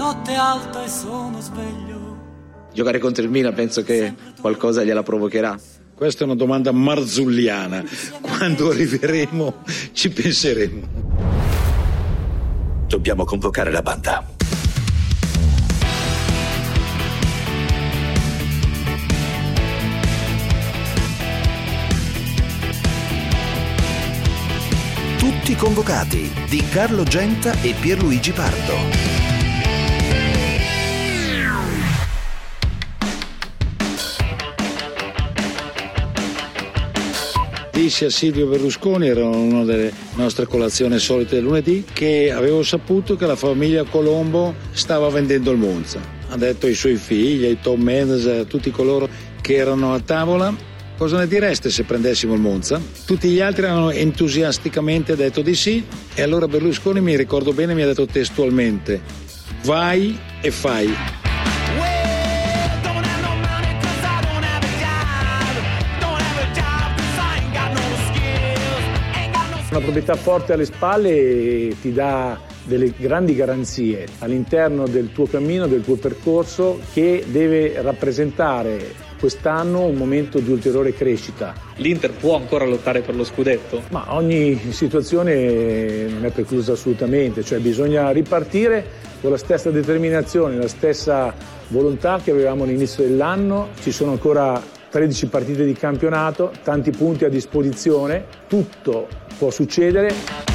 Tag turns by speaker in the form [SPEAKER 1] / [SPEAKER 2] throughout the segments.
[SPEAKER 1] notte alta e sono sveglio.
[SPEAKER 2] Giocare contro il Milan penso che qualcosa gliela provocherà.
[SPEAKER 3] Questa è una domanda marzulliana. Quando arriveremo ci penseremo.
[SPEAKER 4] Dobbiamo convocare la banda.
[SPEAKER 5] Tutti convocati di Carlo Genta e Pierluigi Pardo.
[SPEAKER 3] Dissi a Silvio Berlusconi, era una delle nostre colazioni solite del lunedì, che avevo saputo che la famiglia Colombo stava vendendo il Monza. Ha detto ai suoi figli, ai Tom Mendes, a tutti coloro che erano a tavola: cosa ne direste se prendessimo il Monza? Tutti gli altri hanno entusiasticamente detto di sì, e allora Berlusconi, mi ricordo bene, mi ha detto testualmente: vai e fai.
[SPEAKER 6] Una proprietà forte alle spalle ti dà delle grandi garanzie all'interno del tuo cammino, del tuo percorso, che deve rappresentare quest'anno un momento di ulteriore crescita.
[SPEAKER 7] L'Inter può ancora lottare per lo scudetto?
[SPEAKER 6] Ma ogni situazione non è preclusa assolutamente, cioè bisogna ripartire con la stessa determinazione, la stessa volontà che avevamo all'inizio dell'anno. Ci sono ancora 13 partite di campionato, tanti punti a disposizione, tutto può succedere.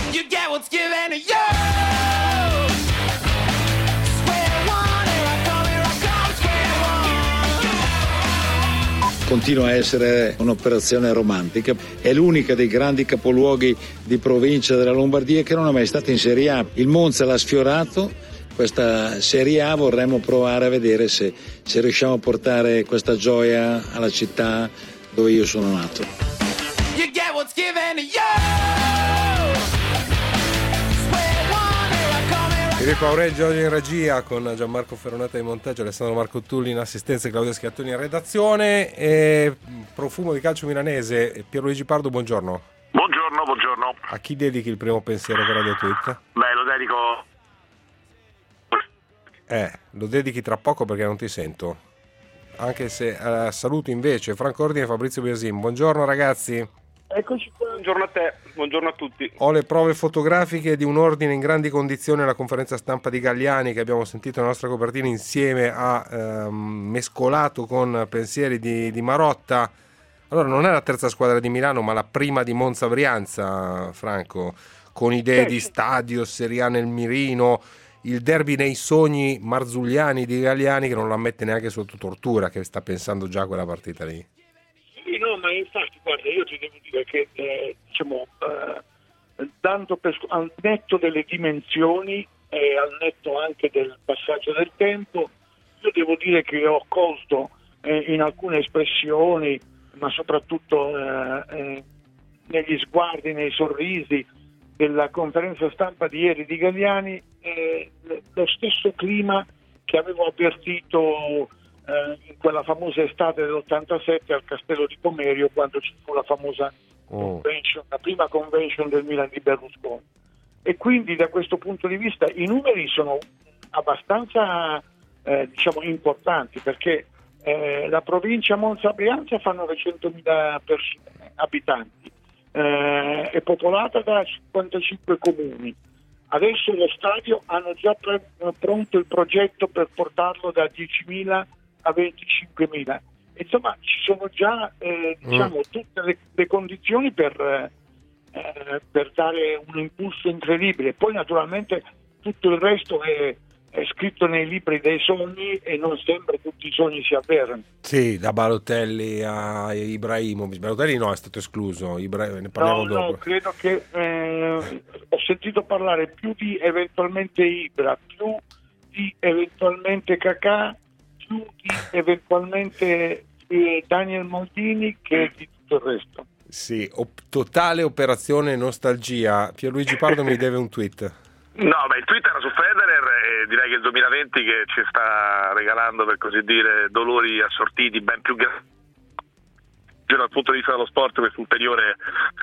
[SPEAKER 3] Continua a essere un'operazione romantica, è l'unica dei grandi capoluoghi di provincia della Lombardia che non è mai stata in Serie A. Il Monza l'ha sfiorato, questa Serie A vorremmo provare a vedere se riusciamo a portare questa gioia alla città dove io sono nato.
[SPEAKER 8] Filippo Aurelli oggi in regia, con Gianmarco Ferronata in montaggio, Alessandro Marco Tulli in assistenza e Claudia Schiattoni in redazione. E profumo di calcio milanese. Pierluigi Pardo, buongiorno.
[SPEAKER 9] Buongiorno.
[SPEAKER 8] A chi dedichi il primo pensiero per Radio Tweet?
[SPEAKER 9] Beh, lo dedico...
[SPEAKER 8] Lo dedichi tra poco perché non ti sento. Anche se saluto invece Franco Ordine e Fabrizio Biasin. Buongiorno ragazzi.
[SPEAKER 9] Eccoci qua. Buongiorno a te, buongiorno a tutti.
[SPEAKER 8] Ho le prove fotografiche di un ordine in grandi condizioni alla conferenza stampa di Galliani, che abbiamo sentito nella nostra copertina insieme a mescolato con pensieri di Marotta. Allora, non è la terza squadra di Milano, ma la prima di Monza Brianza, Franco, con idee di stadio, Serie A nel mirino, il derby nei sogni marzulliani di Galliani, che non lo ammette neanche sotto tortura, che sta pensando già a quella partita lì.
[SPEAKER 10] Sì, no, ma infatti, guarda, io ti devo dire che, dando al netto delle dimensioni e al netto anche del passaggio del tempo, io devo dire che ho colto in alcune espressioni, ma soprattutto negli sguardi, nei sorrisi della conferenza stampa di ieri di Galliani, lo stesso clima che avevo avvertito in quella famosa estate dell'87 al Castello di Pomerio, quando ci fu la famosa convention, la prima convention del Milan di Berlusconi. E quindi da questo punto di vista i numeri sono abbastanza importanti, perché la provincia Monza-Brianza fa 900.000 abitanti, è popolata da 55 comuni. Adesso lo stadio hanno già pronto il progetto per portarlo da 10.000 a 25.000. Insomma, ci sono già tutte le condizioni per dare un impulso incredibile. Poi naturalmente tutto il resto è scritto nei libri dei sogni e non sempre tutti i sogni si avverano.
[SPEAKER 8] Sì, da Balotelli a Ibrahimovic. Balotelli no, è stato escluso, ne parliamo dopo.
[SPEAKER 10] No, credo che ho sentito parlare più di eventualmente Ibra, più di eventualmente Kakà, più di eventualmente Daniel Maldini che di tutto il resto.
[SPEAKER 8] Sì, totale operazione nostalgia. Pierluigi Pardo mi deve un tweet.
[SPEAKER 9] No, il tweet era su Federer e direi che il 2020 che ci sta regalando, per così dire, dolori assortiti ben più grandi dal punto di vista dello sport, questo ulteriore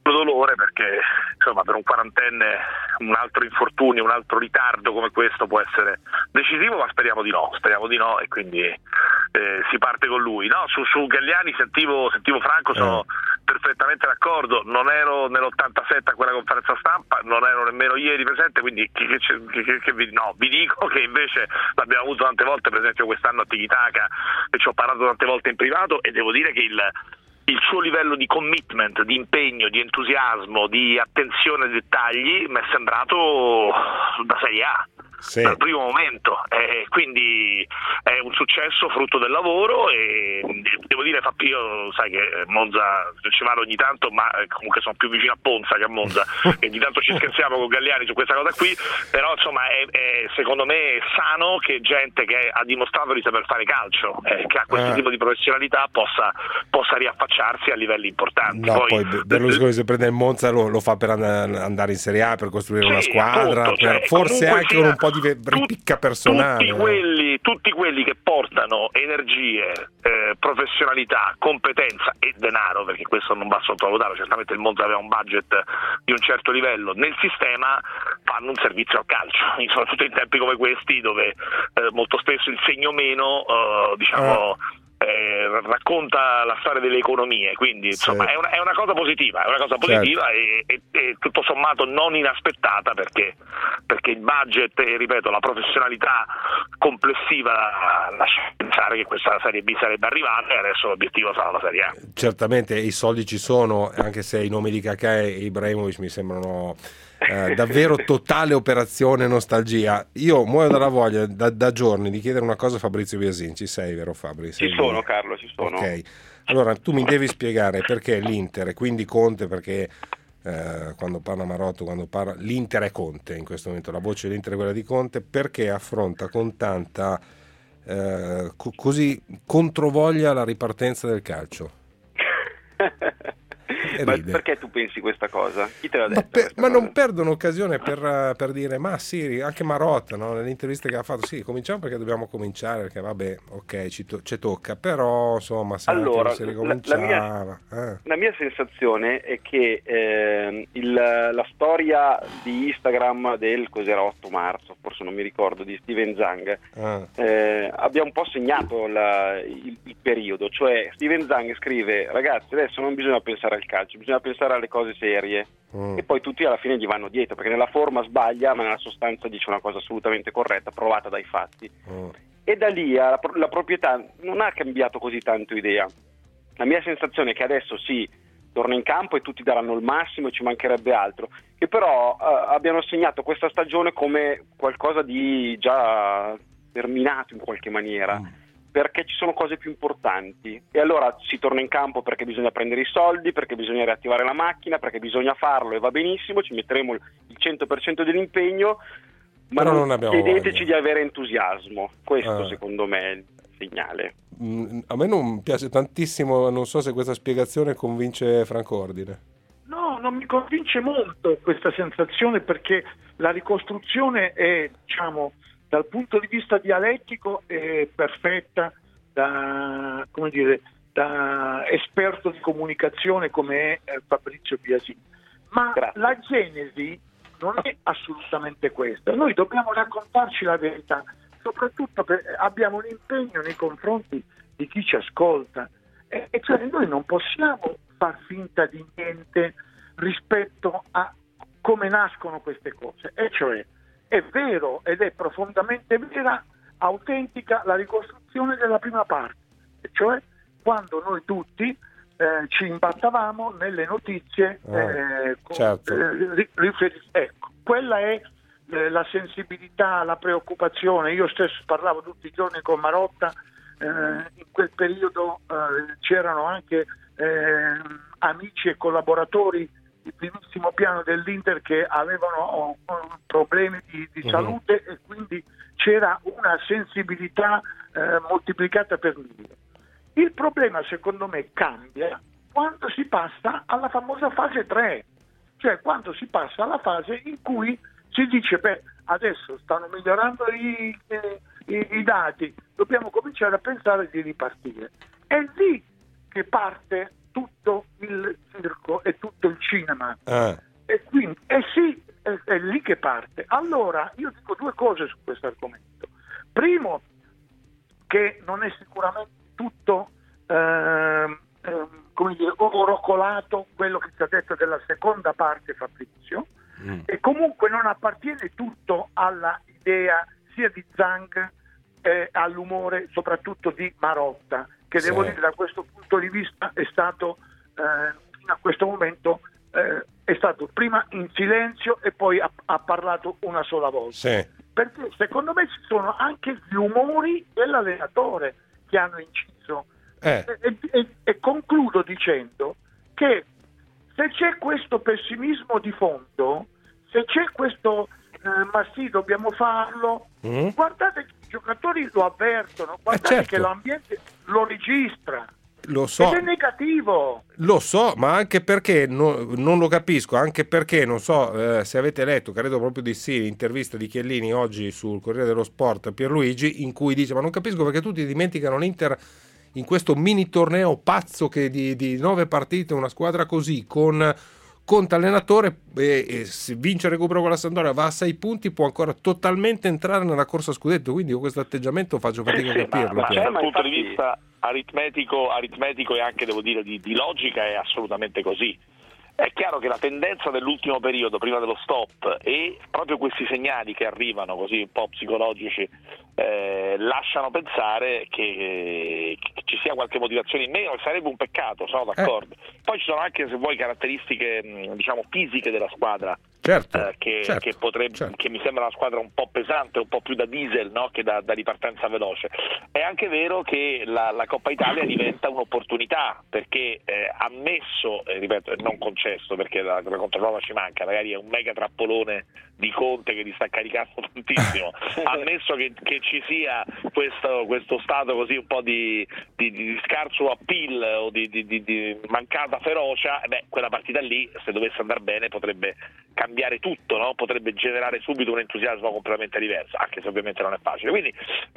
[SPEAKER 9] dolore, perché insomma per un quarantenne un altro infortunio, un altro ritardo come questo può essere decisivo, ma speriamo di no, e quindi si parte con lui. No, su Galliani sentivo Franco, sono perfettamente d'accordo, non ero nell'87 a quella conferenza stampa, non ero nemmeno ieri presente, quindi vi dico che invece l'abbiamo avuto tante volte, per esempio quest'anno a Tiki-Taka, e ci ho parlato tante volte in privato, e devo dire che il suo livello di commitment, di impegno, di entusiasmo, di attenzione ai dettagli mi è sembrato da Serie A. Sì. Dal primo momento, quindi è un successo frutto del lavoro, e devo dire, io sai che Monza ci vado ogni tanto, ma comunque sono più vicino a Ponza che a Monza e di tanto ci scherziamo con Galliani su questa cosa qui, però insomma è secondo me sano che gente che ha dimostrato di saper fare calcio, che ha questo tipo di professionalità possa riaffacciarsi a livelli importanti.
[SPEAKER 8] No, poi Berlusconi se prende il Monza lo fa per andare in Serie A, per costruire una squadra, appunto, forse anche con un po' di ripicca personale.
[SPEAKER 9] Tutti quelli che portano energie, professionalità, competenza e denaro, perché questo non va sottovalutato, certamente il Monza aveva un budget di un certo livello nel sistema, fanno un servizio al calcio, soprattutto in tempi come questi dove molto spesso il segno meno racconta la storia delle economie, quindi insomma è una cosa positiva, certo. e tutto sommato non inaspettata, perché il budget e, ripeto, la professionalità complessiva lascia pensare che questa Serie B sarebbe arrivata, e adesso l'obiettivo sarà la Serie A.
[SPEAKER 8] Certamente i soldi ci sono, anche se i nomi di Kakà e Ibrahimovic mi sembrano davvero totale operazione nostalgia. Io muoio dalla voglia da giorni di chiedere una cosa a Fabrizio Biasin. Ci sei, vero Fabri?
[SPEAKER 4] Ci sono, Carlo, ci sono.
[SPEAKER 8] Ok, allora tu mi devi spiegare perché l'Inter, e quindi Conte, perché quando parla Marotta, l'Inter è Conte in questo momento, la voce dell'Inter è quella di Conte, perché affronta con tanta così controvoglia la ripartenza del calcio.
[SPEAKER 4] Ma perché tu pensi questa cosa? Chi te l'ha detto?
[SPEAKER 8] Ma non perdono occasione per dire ma sì, anche Marotta, no? Nelle interviste che ha fatto, sì, cominciamo perché dobbiamo cominciare, perché vabbè, ok, ci tocca, però insomma se si ricominciava.
[SPEAKER 4] La mia sensazione è che la storia di Instagram del 8 marzo, forse non mi ricordo, di Steven Zhang abbia un po' segnato il periodo, cioè Steven Zhang scrive: ragazzi, adesso non bisogna pensare al calcio, bisogna pensare alle cose serie, e poi tutti alla fine gli vanno dietro, perché nella forma sbaglia ma nella sostanza dice una cosa assolutamente corretta, provata dai fatti. E da lì la proprietà non ha cambiato così tanto idea. La mia sensazione è che adesso sì, torna in campo e tutti daranno il massimo e ci mancherebbe altro, che però abbiano segnato questa stagione come qualcosa di già terminato in qualche maniera, perché ci sono cose più importanti, e allora si torna in campo perché bisogna prendere i soldi, perché bisogna riattivare la macchina, perché bisogna farlo, e va benissimo, ci metteremo il 100% dell'impegno, ma non chiedeteci di avere entusiasmo. Questo secondo me è il segnale.
[SPEAKER 8] A me non piace tantissimo, non so se questa spiegazione convince Franco Ordine.
[SPEAKER 10] No, non mi convince molto questa sensazione, perché la ricostruzione è, diciamo, dal punto di vista dialettico è perfetta, da esperto di comunicazione come è Fabrizio Biasin. Ma la genesi non è assolutamente questa. Noi dobbiamo raccontarci la verità, soprattutto perché abbiamo un impegno nei confronti di chi ci ascolta, e cioè noi non possiamo far finta di niente rispetto a come nascono queste cose, e cioè è vero ed è profondamente vera, autentica la ricostruzione della prima parte, cioè quando noi tutti ci imbattavamo nelle notizie
[SPEAKER 8] certo.
[SPEAKER 10] Ecco, quella è la sensibilità, la preoccupazione. Io stesso parlavo tutti i giorni con Marotta, in quel periodo c'erano anche amici e collaboratori di primissimo piano dell'Inter che avevano problemi di salute, e quindi c'era una sensibilità moltiplicata per 1000. Il problema secondo me cambia quando si passa alla famosa fase 3, cioè quando si passa alla fase in cui si dice adesso stanno migliorando i dati, dobbiamo cominciare a pensare di ripartire. È lì che parte tutto il circo e tutto il cinema. E quindi sì, è lì che parte. Allora io dico due cose su questo argomento. Primo, che non è sicuramente tutto come dire, orocolato quello che ci ha detto della seconda parte Fabrizio, e comunque non appartiene tutto alla idea sia di Zhang all'umore soprattutto di Marotta, che devo dire da questo punto di vista è stato fino a questo momento è stato prima in silenzio e poi ha parlato una sola volta, perché secondo me ci sono anche gli umori dell'allenatore che hanno inciso. E concludo dicendo che se c'è questo pessimismo di fondo, se c'è questo ma sì, dobbiamo farlo, guardate che i giocatori lo avvertono, guardate che l'ambiente lo registra.
[SPEAKER 8] Lo so.
[SPEAKER 10] Ed è negativo.
[SPEAKER 8] Lo so, ma anche perché non lo capisco, anche perché non so se avete letto, credo proprio di sì, l'intervista di Chiellini oggi sul Corriere dello Sport a Pierluigi, in cui dice: ma non capisco perché tutti dimenticano l'Inter in questo mini torneo pazzo che di 9 partite, una squadra così con conta allenatore, e se vince il recupero con la Sampdoria va a 6 punti, può ancora totalmente entrare nella corsa a scudetto. Quindi io questo atteggiamento faccio fatica a capirlo.
[SPEAKER 9] Ma dal punto di vista aritmetico e anche devo dire di logica è assolutamente così. È chiaro che la tendenza dell'ultimo periodo, prima dello stop, e proprio questi segnali che arrivano così un po' psicologici lasciano pensare che ci sia qualche motivazione in meno, e sarebbe un peccato, sono d'accordo. Poi ci sono anche, se vuoi, caratteristiche diciamo fisiche della squadra, che mi sembra una squadra un po' pesante, un po' più da diesel, no? Che da ripartenza veloce. È anche vero che la Coppa Italia diventa un'opportunità, perché ammesso, ripeto, non concesso, perché la controprova ci manca, magari è un mega trappolone di Conte che li sta caricando tantissimo, ammesso che ci sia questo stato così un po' di scarso appeal o di mancata ferocia, quella partita lì, se dovesse andare bene, potrebbe cambiare tutto, no? Potrebbe generare subito un entusiasmo completamente diverso, anche se ovviamente non è facile. Quindi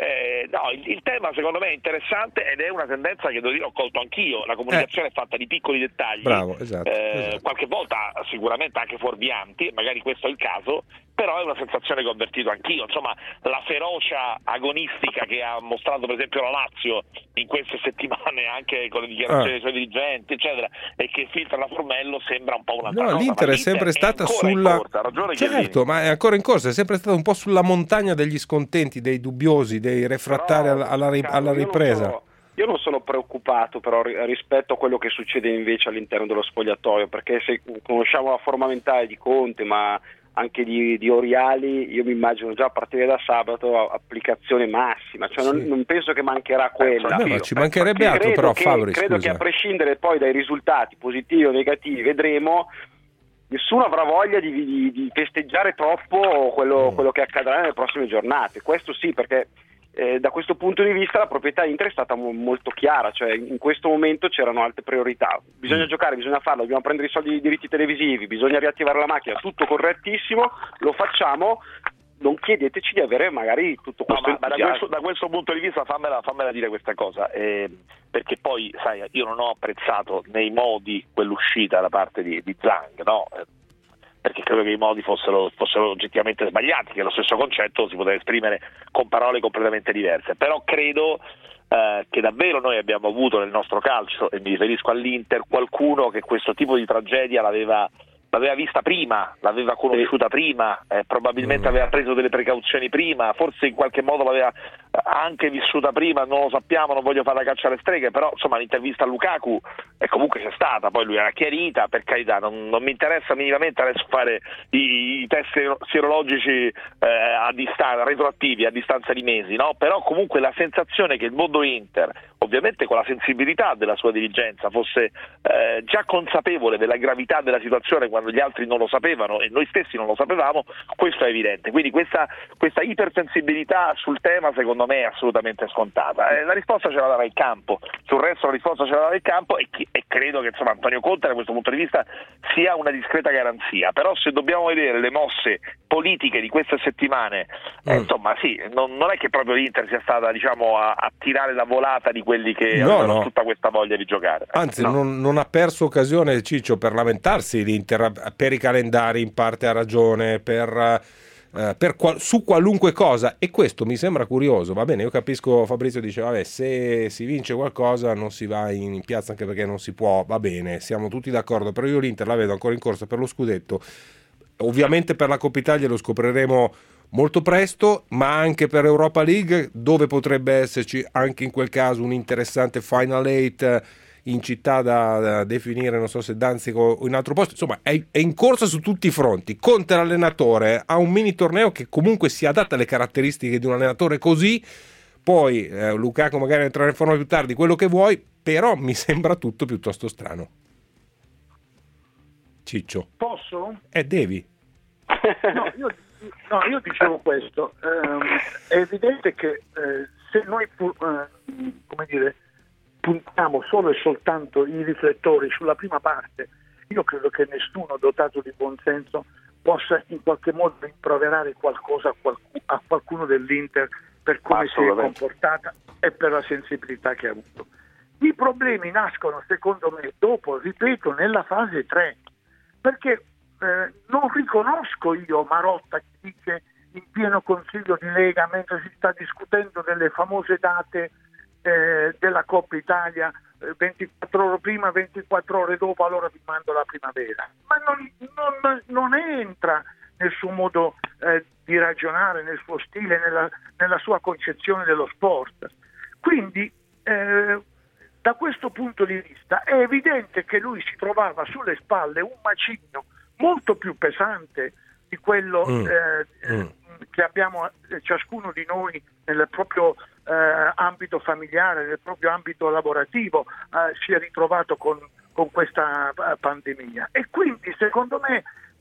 [SPEAKER 9] il tema secondo me è interessante ed è una tendenza che ho colto anch'io. La comunicazione è fatta di piccoli dettagli.
[SPEAKER 8] Bravo, esatto.
[SPEAKER 9] Qualche volta sicuramente anche fuorvianti, magari questo è il caso, però è una sensazione che ho avvertito anch'io. Insomma, la ferocia agonistica che ha mostrato per esempio la Lazio in queste settimane, anche con le dichiarazioni dei suoi dirigenti eccetera, e che filtra la Formello, sembra un po' una cosa.
[SPEAKER 8] L'Inter è sempre stata sulla certo, ma è ancora in corsa, è sempre stata un po' sulla montagna degli scontenti, dei dubbiosi, dei refrattari alla ripresa.
[SPEAKER 4] Io non sono preoccupato però rispetto a quello che succede invece all'interno dello spogliatoio, perché se conosciamo la forma mentale di Conte, ma anche di Oriali, io mi immagino già a partire da sabato applicazione massima, cioè non penso che mancherà quella.
[SPEAKER 8] No, ci mancherebbe altro, però Fabri,
[SPEAKER 4] credo che a prescindere poi dai risultati positivi o negativi, vedremo, nessuno avrà voglia di festeggiare troppo quello che accadrà nelle prossime giornate. Questo sì, perché da questo punto di vista la proprietà Inter è stata molto chiara, cioè in questo momento c'erano altre priorità, bisogna giocare, bisogna farlo, dobbiamo prendere i soldi dei diritti televisivi, bisogna riattivare la macchina, tutto correttissimo, lo facciamo, non chiedeteci di avere magari tutto questo
[SPEAKER 9] ma da questo punto di vista fammela dire questa cosa, perché poi sai, io non ho apprezzato nei modi quell'uscita da parte di Zhang, no? Perché credo che i modi fossero oggettivamente sbagliati, che lo stesso concetto si poteva esprimere con parole completamente diverse, però credo che davvero noi abbiamo avuto nel nostro calcio, e mi riferisco all'Inter, qualcuno che questo tipo di tragedia l'aveva vista prima, l'aveva conosciuta prima, probabilmente aveva preso delle precauzioni prima, forse in qualche modo l'aveva anche vissuta prima, non lo sappiamo, non voglio fare la caccia alle streghe, però insomma l'intervista a Lukaku comunque c'è stata, poi lui era chiarita, per carità, non mi interessa minimamente adesso fare i test sierologici a distanza, retroattivi a distanza di mesi, no? Però comunque la sensazione che il mondo Inter, ovviamente con la sensibilità della sua dirigenza, fosse già consapevole della gravità della situazione quando quando gli altri non lo sapevano e noi stessi non lo sapevamo, questo è evidente. Quindi questa ipersensibilità sul tema secondo me è assolutamente scontata. La risposta ce la darà il campo, sul resto la risposta ce la darà il campo e credo che insomma Antonio Conte da questo punto di vista sia una discreta garanzia, però se dobbiamo vedere le mosse politiche di queste settimane, insomma sì, non è che proprio l'Inter sia stata diciamo a tirare la volata di quelli che avevano tutta questa voglia di giocare.
[SPEAKER 8] Anzi, non ha perso occasione Ciccio per lamentarsi l'Inter per i calendari, in parte ha ragione, su qualunque cosa, e questo mi sembra curioso. Va bene, io capisco, Fabrizio dice vabbè, se si vince qualcosa non si va in piazza anche perché non si può, va bene, siamo tutti d'accordo, però io l'Inter la vedo ancora in corsa per lo scudetto, ovviamente per la Coppa Italia lo scopriremo molto presto, ma anche per Europa League, dove potrebbe esserci anche in quel caso un interessante Final 8 in città da definire, non so se Danzico o in altro posto. Insomma è in corsa su tutti i fronti. Conte l'allenatore ha un mini torneo che comunque si adatta alle caratteristiche di un allenatore così, poi Lukaku magari entrerà in forma più tardi, quello che vuoi, però mi sembra tutto piuttosto strano. Ciccio,
[SPEAKER 10] posso?
[SPEAKER 8] Devi.
[SPEAKER 10] Io dicevo questo, è evidente che se noi puntiamo solo e soltanto i riflettori sulla prima parte, io credo che nessuno dotato di buonsenso possa in qualche modo rimproverare qualcosa a qualcuno dell'Inter per come si è comportata e per la sensibilità che ha avuto. I problemi nascono secondo me dopo, ripeto, nella fase 3, perché non riconosco io Marotta che dice in pieno Consiglio di Lega, mentre si sta discutendo delle famose date della Coppa Italia, 24 ore prima, 24 ore dopo, allora vi mando la primavera. Ma non entra nel suo modo di ragionare, nel suo stile, nella sua concezione dello sport. Quindi da questo punto di vista è evidente che lui si trovava sulle spalle un macigno molto più pesante di quello che abbiamo ciascuno di noi nel proprio ambito familiare, nel proprio ambito lavorativo, si è ritrovato con questa pandemia. E quindi secondo me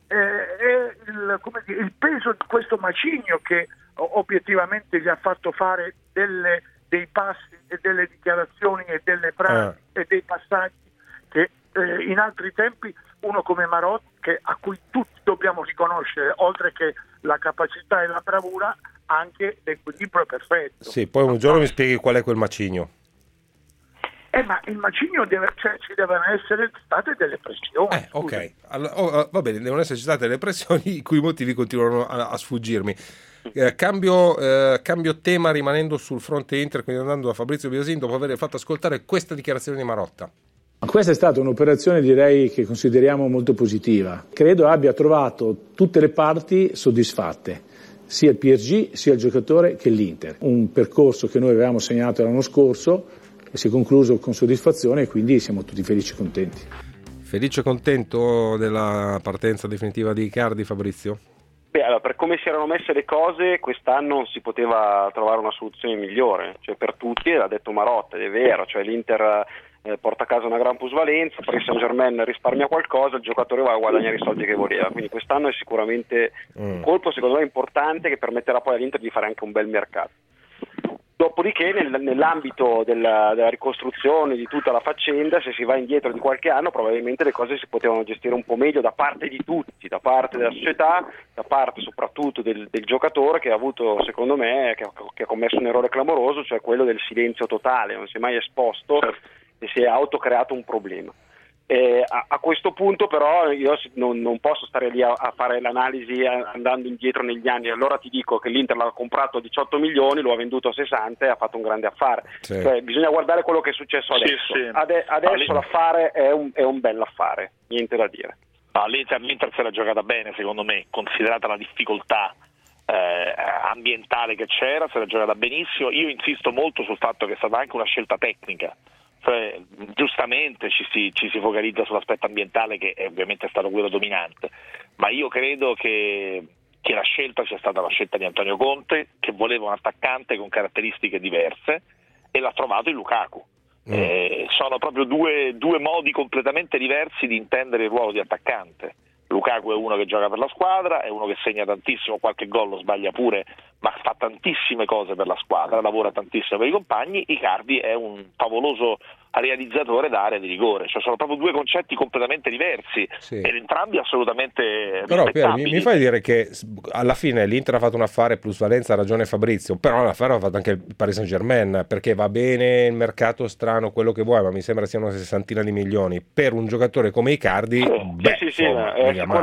[SPEAKER 10] è il peso di questo macigno che obiettivamente gli ha fatto fare dei passi e delle dichiarazioni e delle frasi e dei passaggi che in altri tempi uno come Marotta, a cui tutti dobbiamo riconoscere, oltre che la capacità e la bravura, anche l'equilibrio perfetto.
[SPEAKER 8] Sì, poi un giorno mi spieghi qual è quel macigno.
[SPEAKER 10] Ma il macigno ci devono essere state delle pressioni.
[SPEAKER 8] Ok, allora, va bene, devono esserci state delle pressioni i cui motivi continuano a sfuggirmi. Cambio tema, rimanendo sul fronte Inter, quindi andando da Fabrizio Biasin, dopo aver fatto ascoltare questa dichiarazione di Marotta.
[SPEAKER 6] Questa è stata un'operazione, direi, che consideriamo molto positiva. Credo abbia trovato tutte le parti soddisfatte, sia il PSG, sia il giocatore che l'Inter. Un percorso che noi avevamo segnato l'anno scorso e si è concluso con soddisfazione e quindi siamo tutti felici e contenti.
[SPEAKER 8] Felice e contento della partenza definitiva di Icardi, Fabrizio?
[SPEAKER 4] Allora, per come si erano messe le cose, quest'anno non si poteva trovare una soluzione migliore, cioè per tutti, l'ha detto Marotta, ed è vero, cioè l'Inter porta a casa una gran plusvalenza, Paris Saint-Germain risparmia qualcosa, il giocatore va a guadagnare i soldi che voleva, quindi quest'anno è sicuramente un colpo secondo me importante che permetterà poi all'Inter di fare anche un bel mercato. Dopodiché nell'ambito della ricostruzione di tutta la faccenda, se si va indietro di qualche anno, probabilmente le cose si potevano gestire un po' meglio da parte di tutti, da parte della società, da parte soprattutto del giocatore che ha avuto, secondo me, che ha commesso un errore clamoroso, cioè quello del silenzio totale, non si è mai esposto e si è autocreato un problema. A questo punto però io non posso stare lì a fare l'analisi andando indietro negli anni. Allora ti dico che l'Inter l'ha comprato a 18 milioni, lo ha venduto a 60 e ha fatto un grande affare. Sì. Cioè, bisogna guardare quello che è successo adesso. Sì. Adesso l'affare è un bell'affare, niente da dire.
[SPEAKER 9] L'Inter se l'ha giocata bene, secondo me, considerata la difficoltà ambientale che c'era, se l'ha giocata benissimo. Io insisto molto sul fatto che è stata anche una scelta tecnica. Cioè, giustamente ci si focalizza sull'aspetto ambientale, che ovviamente è stato quello dominante, ma io credo che la scelta sia stata la scelta di Antonio Conte, che voleva un attaccante con caratteristiche diverse e l'ha trovato in Lukaku. Sono proprio due modi completamente diversi di intendere il ruolo di attaccante. Lukaku è uno che gioca per la squadra, è uno che segna tantissimo, qualche gol lo sbaglia pure, ma fa tantissime cose per la squadra, lavora tantissimo per i compagni. Icardi è un favoloso realizzatore d'area di rigore, cioè sono proprio due concetti completamente diversi,
[SPEAKER 8] sì,
[SPEAKER 9] ed entrambi assolutamente
[SPEAKER 8] però Piero,
[SPEAKER 9] rispettabili.
[SPEAKER 8] mi fai dire che alla fine l'Inter ha fatto un affare, plusvalenza, ha ragione Fabrizio, però l'affare l'ha fatto anche il Paris Saint-Germain, perché va bene il mercato strano, quello che vuoi, ma mi sembra siano una sessantina di milioni per un giocatore come Icardi. Insomma,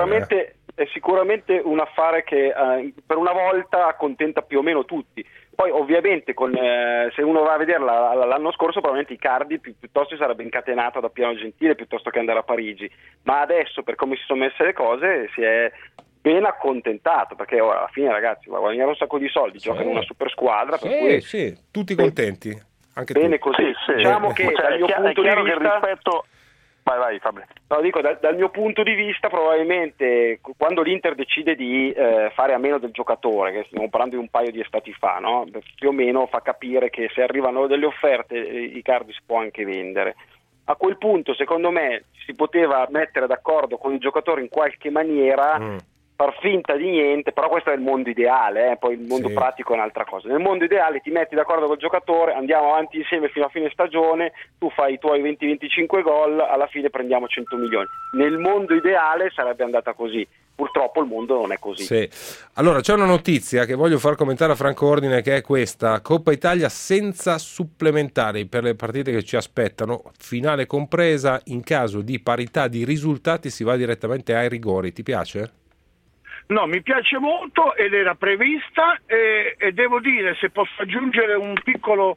[SPEAKER 4] è sicuramente un affare che per una volta accontenta più o meno tutti. Poi ovviamente se uno va a vederla l'anno scorso, probabilmente Icardi piuttosto sarebbe incatenato da Piano Gentile piuttosto che andare a Parigi, ma adesso, per come si sono messe le cose, si è ben accontentato, perché alla fine, ragazzi, va a guadagnare un sacco di soldi, gioca in una super squadra, per cui
[SPEAKER 8] sì, tutti contenti, anche
[SPEAKER 4] bene
[SPEAKER 8] tu.
[SPEAKER 4] Così. Diciamo che dal mio punto di vista,
[SPEAKER 9] che rispetto... Vai Fabio.
[SPEAKER 4] No, dico, dal mio punto di vista, probabilmente quando l'Inter decide di fare a meno del giocatore, che stiamo parlando di un paio di estati fa, no? Più o meno fa capire che se arrivano delle offerte Icardi si può anche vendere. A quel punto, secondo me, si poteva mettere d'accordo con il giocatore in qualche maniera, far finta di niente, però questo è il mondo ideale, poi il mondo pratico è un'altra cosa. Nel mondo ideale ti metti d'accordo col giocatore, andiamo avanti insieme fino a fine stagione, tu fai i tuoi 20-25 gol, alla fine prendiamo 100 milioni. Nel mondo ideale sarebbe andata così, purtroppo il mondo non è così.
[SPEAKER 8] Sì. Allora c'è una notizia che voglio far commentare a Franco Ordine, che è questa: Coppa Italia senza supplementari per le partite che ci aspettano, finale compresa, in caso di parità di risultati si va direttamente ai rigori. Ti piace?
[SPEAKER 10] No, mi piace molto ed era prevista e devo dire, se posso aggiungere un piccolo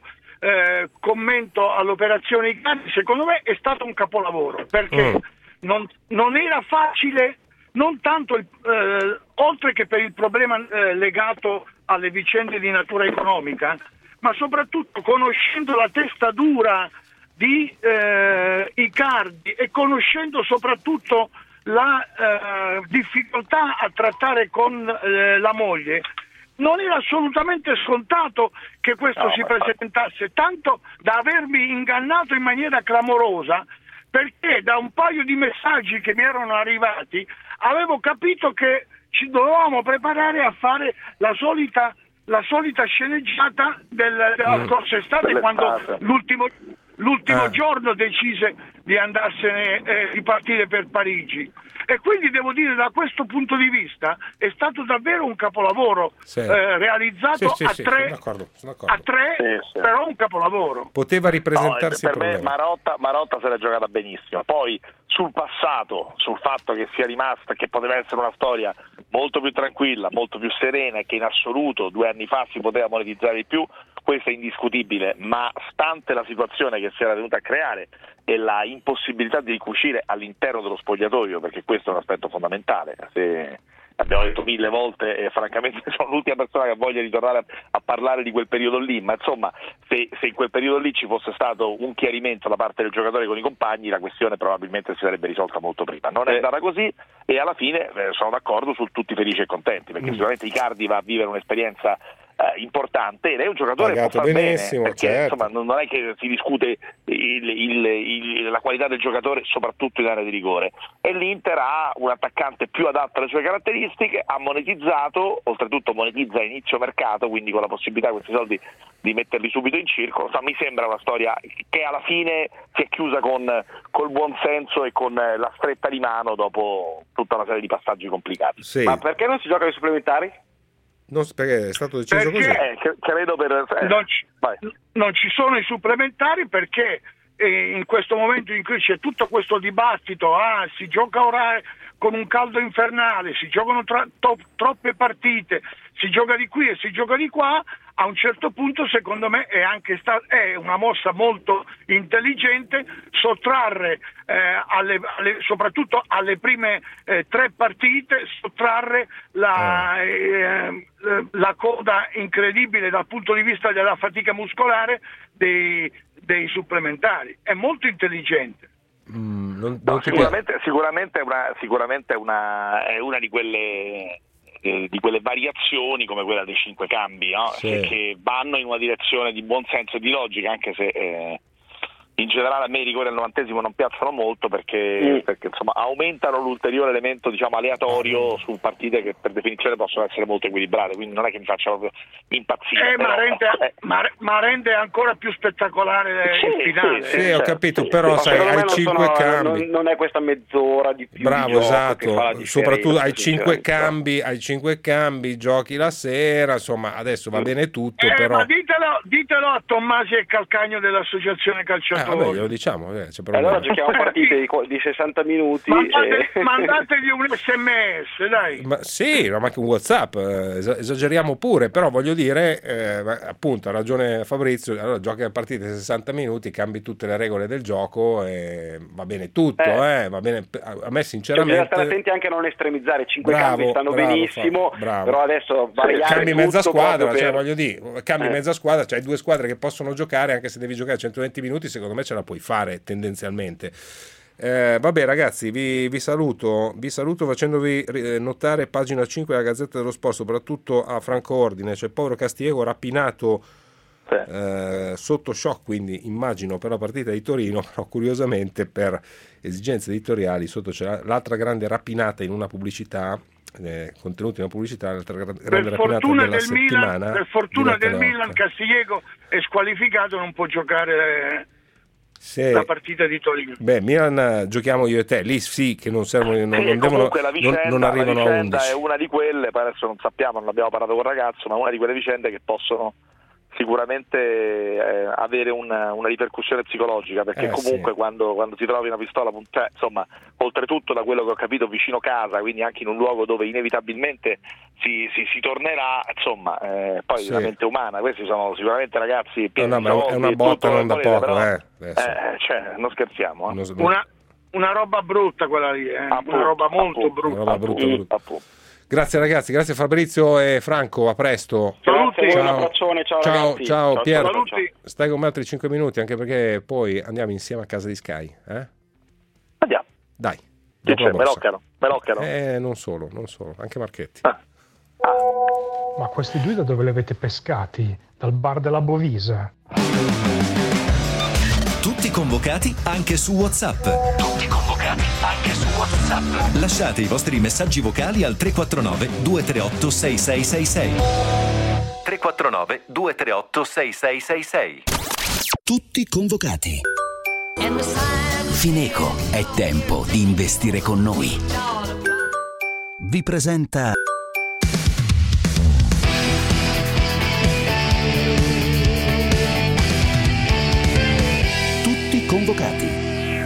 [SPEAKER 10] commento all'operazione Icardi, secondo me è stato un capolavoro, perché non era facile, non tanto oltre che per il problema legato alle vicende di natura economica, ma soprattutto conoscendo la testa dura di Icardi e conoscendo soprattutto la difficoltà a trattare con la moglie, non era assolutamente scontato che questo si presentasse, tanto da avermi ingannato in maniera clamorosa, perché da un paio di messaggi che mi erano arrivati avevo capito che ci dovevamo preparare a fare la solita sceneggiata della scorsa estate, quando l'ultimo giorno decise di andarsene, di partire per Parigi. E quindi devo dire, da questo punto di vista è stato davvero un capolavoro, realizzato a tre, però un capolavoro.
[SPEAKER 8] Poteva ripresentarsi.
[SPEAKER 9] Per me Marotta se l'è giocata benissimo. Poi sul passato, sul fatto che sia rimasta, che poteva essere una storia molto più tranquilla, molto più serena, e che in assoluto 2 anni fa si poteva monetizzare di più, questo è indiscutibile, ma stante la situazione che si era venuta a creare e la impossibilità di ricucire all'interno dello spogliatoio, perché questo è un aspetto fondamentale. Se abbiamo detto 1000 volte e francamente sono l'ultima persona che ha voglia di tornare a parlare di quel periodo lì, ma insomma se in quel periodo lì ci fosse stato un chiarimento da parte del giocatore con i compagni, la questione probabilmente si sarebbe risolta molto prima. Non è andata così e alla fine sono d'accordo su tutti felici e contenti, perché sicuramente Icardi va a vivere un'esperienza importante ed è un giocatore che può far
[SPEAKER 8] benissimo,
[SPEAKER 9] bene, perché
[SPEAKER 8] certo.
[SPEAKER 9] insomma non è che si discute la qualità del giocatore, soprattutto in area di rigore, e l'Inter ha un attaccante più adatto alle sue caratteristiche, ha monetizzato, oltretutto monetizza a inizio mercato, quindi con la possibilità questi soldi di metterli subito in circolo. Mi sembra una storia che alla fine si è chiusa col buon senso e con la stretta di mano dopo tutta una serie di passaggi complicati.
[SPEAKER 8] Sì.
[SPEAKER 4] Ma perché non si gioca ai supplementari?
[SPEAKER 8] Perché è stato deciso così.
[SPEAKER 9] Credo
[SPEAKER 10] non ci sono i supplementari perché in questo momento in cui c'è tutto questo dibattito, si gioca ora con un caldo infernale, si giocano troppe partite, si gioca di qui e si gioca di qua, a un certo punto secondo me è una mossa molto intelligente sottrarre soprattutto alle prime 3 partite, sottrarre la coda incredibile dal punto di vista della fatica muscolare dei supplementari. È molto intelligente.
[SPEAKER 9] Sicuramente è una di quelle variazioni come quella dei 5 cambi, no? Che vanno in una direzione di buon senso e di logica, anche se in generale a me i rigori al 90° non piacciono molto perché insomma aumentano l'ulteriore elemento, diciamo, aleatorio su partite che per definizione possono essere molto equilibrate, quindi non è che mi faccia proprio impazzire.
[SPEAKER 10] Ma rende ancora più spettacolare il finale.
[SPEAKER 8] Sì, ho capito, però sai, hai 5 cambi.
[SPEAKER 4] Non è questa mezz'ora di più.
[SPEAKER 8] Bravo,
[SPEAKER 4] di gioco
[SPEAKER 8] esatto.
[SPEAKER 4] che fa la
[SPEAKER 8] Soprattutto hai
[SPEAKER 4] sinceramente.
[SPEAKER 8] 5 cambi, giochi la sera, insomma, adesso va bene tutto, però.
[SPEAKER 10] Ma ditelo a Tommasi e Calcagno dell'associazione calciatori.
[SPEAKER 8] Vabbè, glielo diciamo, c'è
[SPEAKER 4] Allora giochiamo partite di 60 minuti.
[SPEAKER 10] Mandategli un SMS, dai.
[SPEAKER 8] Ma sì, ma anche un WhatsApp, esageriamo pure, però voglio dire, appunto, ha ragione Fabrizio, allora giochi a partite 60 minuti, cambi tutte le regole del gioco e va bene tutto, va bene, a me sinceramente...
[SPEAKER 4] Bisogna stare attenti anche a non estremizzare, 5 cambi stanno benissimo, però adesso
[SPEAKER 8] cambi mezza squadra,
[SPEAKER 4] per...
[SPEAKER 8] cioè voglio dire, cambi mezza squadra, cioè hai 2 squadre che possono giocare, anche se devi giocare 120 minuti, secondo me ce la puoi fare tendenzialmente. Vabbè ragazzi, vi saluto facendovi notare pagina 5 della Gazzetta dello Sport, soprattutto a Franco Ordine, c'è povero Castiego rapinato sotto shock, quindi immagino per la partita di Torino, però curiosamente per esigenze editoriali sotto c'è l'altra grande rapinata in una pubblicità, contenuti in una pubblicità, l'altra grande rapinata della settimana.
[SPEAKER 10] Per fortuna del Milan, Castiego è squalificato, non può giocare la partita di Torino.
[SPEAKER 8] Beh, Milan giochiamo io e te, lì sì che non servono, non devono, non arrivano a 11.
[SPEAKER 9] È una di quelle, adesso non sappiamo, non abbiamo parlato con il ragazzo, ma una di quelle vicende che possono sicuramente avere una ripercussione psicologica, perché comunque quando ti trovi una pistola puntata, insomma, oltretutto da quello che ho capito vicino casa, quindi anche in un luogo dove inevitabilmente si tornerà, insomma, poi la mente umana, questi sono sicuramente ragazzi pieni di soldi,
[SPEAKER 8] è una botta non da poco,
[SPEAKER 9] però, cioè, non scherziamo.
[SPEAKER 10] Una roba brutta quella lì, una roba molto brutta.
[SPEAKER 8] Una roba brutta. Grazie ragazzi, grazie Fabrizio e Franco, a presto.
[SPEAKER 4] Saluti. Ciao.
[SPEAKER 8] Ciao Pier,
[SPEAKER 10] Saluti.
[SPEAKER 8] stai con me altri 5 minuti, anche perché poi andiamo insieme a casa di Sky.
[SPEAKER 9] Andiamo.
[SPEAKER 8] Dai.
[SPEAKER 9] Che c'è? Meloccano?
[SPEAKER 8] Non solo, anche Marchetti.
[SPEAKER 11] Ma questi due da dove li avete pescati? Dal bar della Bovisa?
[SPEAKER 5] Tutti convocati anche su WhatsApp. Lasciate i vostri messaggi vocali al 349 238 6666. 349 238 6666. Tutti convocati. Fineco, è tempo di investire con noi. Vi presenta Tutti convocati.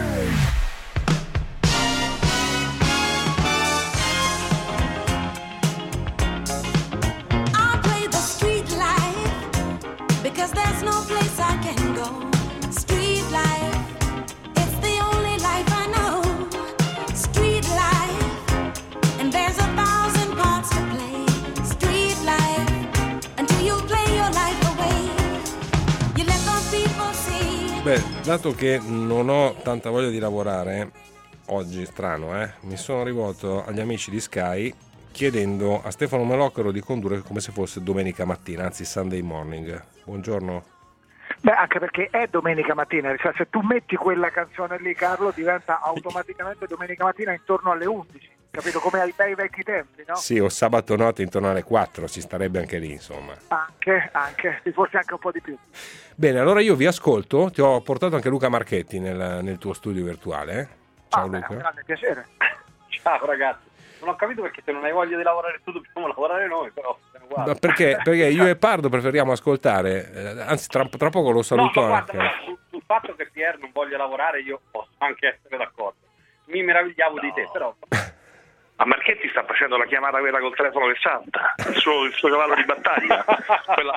[SPEAKER 8] Beh, dato che non ho tanta voglia di lavorare oggi, strano, mi sono rivolto agli amici di Sky chiedendo a Stefano Meloccaro di condurre come se fosse domenica mattina, anzi Sunday morning. Buongiorno.
[SPEAKER 12] Beh, anche perché è domenica mattina, cioè se tu metti quella canzone lì, Carlo, diventa automaticamente domenica mattina intorno alle 11, capito? Come ai bei vecchi tempi, no?
[SPEAKER 8] Sì, o sabato notte intorno alle 4, ci starebbe anche lì, insomma.
[SPEAKER 12] Anche, forse anche un po' di più.
[SPEAKER 8] Bene, allora io vi ascolto, ti ho portato anche Luca Marchetti nel tuo studio virtuale. Ciao Luca.
[SPEAKER 12] È un grande piacere.
[SPEAKER 13] Ciao ragazzi. Non ho capito perché se non hai voglia di lavorare tu dobbiamo lavorare noi, però
[SPEAKER 8] ma perché io e Pardo preferiamo ascoltare, anzi tra poco lo saluto anche.
[SPEAKER 13] Guarda, sul fatto che Pier non voglia lavorare io posso anche essere d'accordo, mi meravigliavo di te, però
[SPEAKER 9] ma Marchetti sta facendo la chiamata quella col telefono che salta, il suo cavallo di battaglia, quella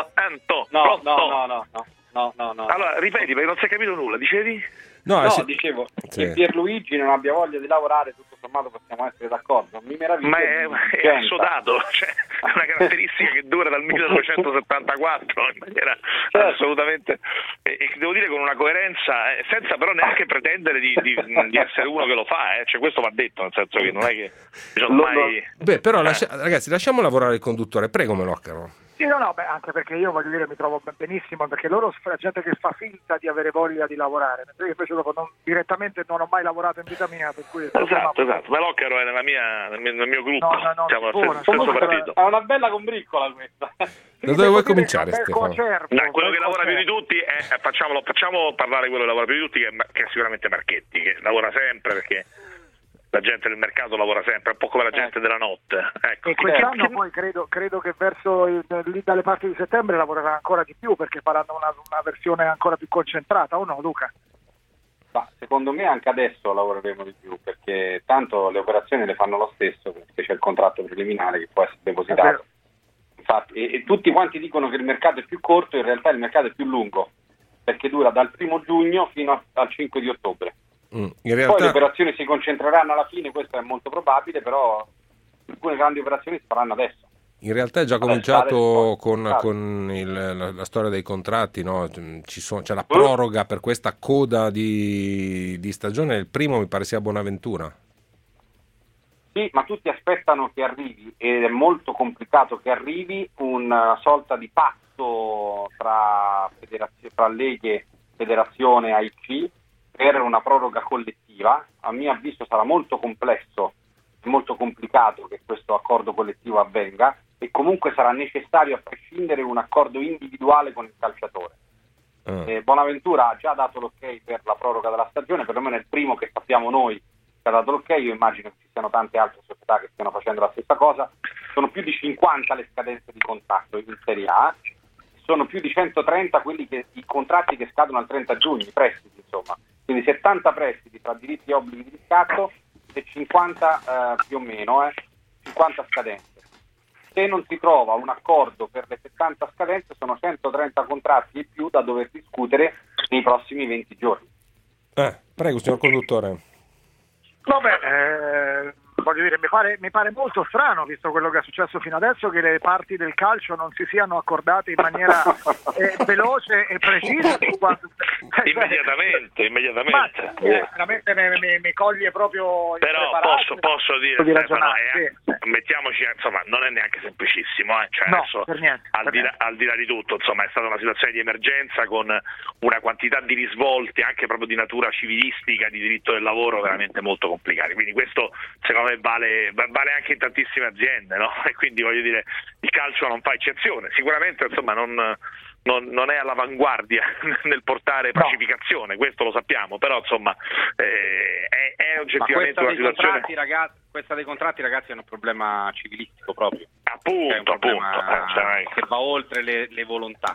[SPEAKER 13] no.
[SPEAKER 9] Allora ripeti perché non si è capito nulla, dicevi?
[SPEAKER 13] No, dicevo che Pierluigi non abbia voglia di lavorare, tutto sommato possiamo essere d'accordo. Mi meraviglia.
[SPEAKER 9] Ma è assodato, cioè è una caratteristica che dura dal 1974 in maniera assolutamente, e devo dire con una coerenza, senza però neanche pretendere di essere uno che lo fa, cioè questo va detto, nel senso che non è che bisogna mai...
[SPEAKER 8] Beh, però ragazzi, lasciamo lavorare il conduttore, prego Meloccaro.
[SPEAKER 12] Sì, no, anche perché io voglio dire mi trovo benissimo, perché loro la gente che fa finta di avere voglia di lavorare, mentre io invece direttamente non ho mai lavorato in vita mia, per cui
[SPEAKER 9] esatto. Melocchero è nel mio gruppo, stesso partito.
[SPEAKER 13] È una bella combriccola questa.
[SPEAKER 8] Da dove vuoi cominciare, Stefano?
[SPEAKER 9] Quello che lavora più di tutti facciamo parlare quello che lavora più di tutti, che è sicuramente Marchetti, che lavora sempre, perché la gente del mercato lavora sempre, un po' come la gente della notte. Ecco.
[SPEAKER 12] E quest'anno poi credo che verso lì dalle parti di settembre lavorerà ancora di più, perché faranno una versione ancora più concentrata, o no, Luca?
[SPEAKER 13] Ma secondo me anche adesso lavoreremo di più, perché tanto le operazioni le fanno lo stesso, perché c'è il contratto preliminare che può essere depositato. Infatti, e tutti quanti dicono che il mercato è più corto, in realtà il mercato è più lungo, perché dura dal 1 giugno fino al 5 di ottobre.
[SPEAKER 8] In realtà...
[SPEAKER 13] Poi le operazioni si concentreranno alla fine, questo è molto probabile, però alcune grandi operazioni si faranno adesso.
[SPEAKER 8] In realtà è già cominciato con la storia dei contratti, no? C'è la proroga per questa coda di stagione, il primo mi pare sia Bonaventura.
[SPEAKER 13] Sì, ma tutti aspettano che arrivi, ed è molto complicato che arrivi, una sorta di patto tra leghe, federazione, AIC, per una proroga collettiva. A mio avviso sarà molto complesso e molto complicato che questo accordo collettivo avvenga, e comunque sarà necessario a prescindere un accordo individuale con il calciatore. Bonaventura ha già dato l'ok per la proroga della stagione, perlomeno è il primo che sappiamo noi che ha dato l'ok. Io immagino che ci siano tante altre società che stiano facendo la stessa cosa. Sono più di 50 le scadenze di contratto in Serie A, sono più di 130 i contratti che scadono al 30 giugno, i prestiti insomma. Quindi 70 prestiti tra diritti e obblighi di riscatto e 50 più o meno, 50 scadenze. Se non si trova un accordo per le 70 scadenze, sono 130 contratti in più da dover discutere nei prossimi 20 giorni.
[SPEAKER 8] Prego, signor conduttore.
[SPEAKER 12] Vabbè, voglio dire, mi pare molto strano, visto quello che è successo fino adesso, che le parti del calcio non si siano accordate in maniera veloce e precisa.
[SPEAKER 9] Immediatamente.
[SPEAKER 12] Veramente mi coglie proprio.
[SPEAKER 9] Però posso dire, Stefano, mettiamoci, insomma, non è neanche semplicissimo, cioè,
[SPEAKER 12] no,
[SPEAKER 9] adesso,
[SPEAKER 12] per niente,
[SPEAKER 9] al di là di tutto, insomma, è stata una situazione di emergenza con una quantità di risvolti anche proprio di natura civilistica, di diritto del lavoro veramente molto complicati. Quindi questo secondo me vale anche in tantissime aziende, no? E quindi voglio dire, il calcio non fa eccezione. Sicuramente insomma non è all'avanguardia nel portare pacificazione, questo lo sappiamo, però insomma è oggettivamente una situazione.
[SPEAKER 13] Questa dei contratti, ragazzi, è un problema civilistico proprio.
[SPEAKER 9] Appunto.
[SPEAKER 13] Che va oltre le volontà.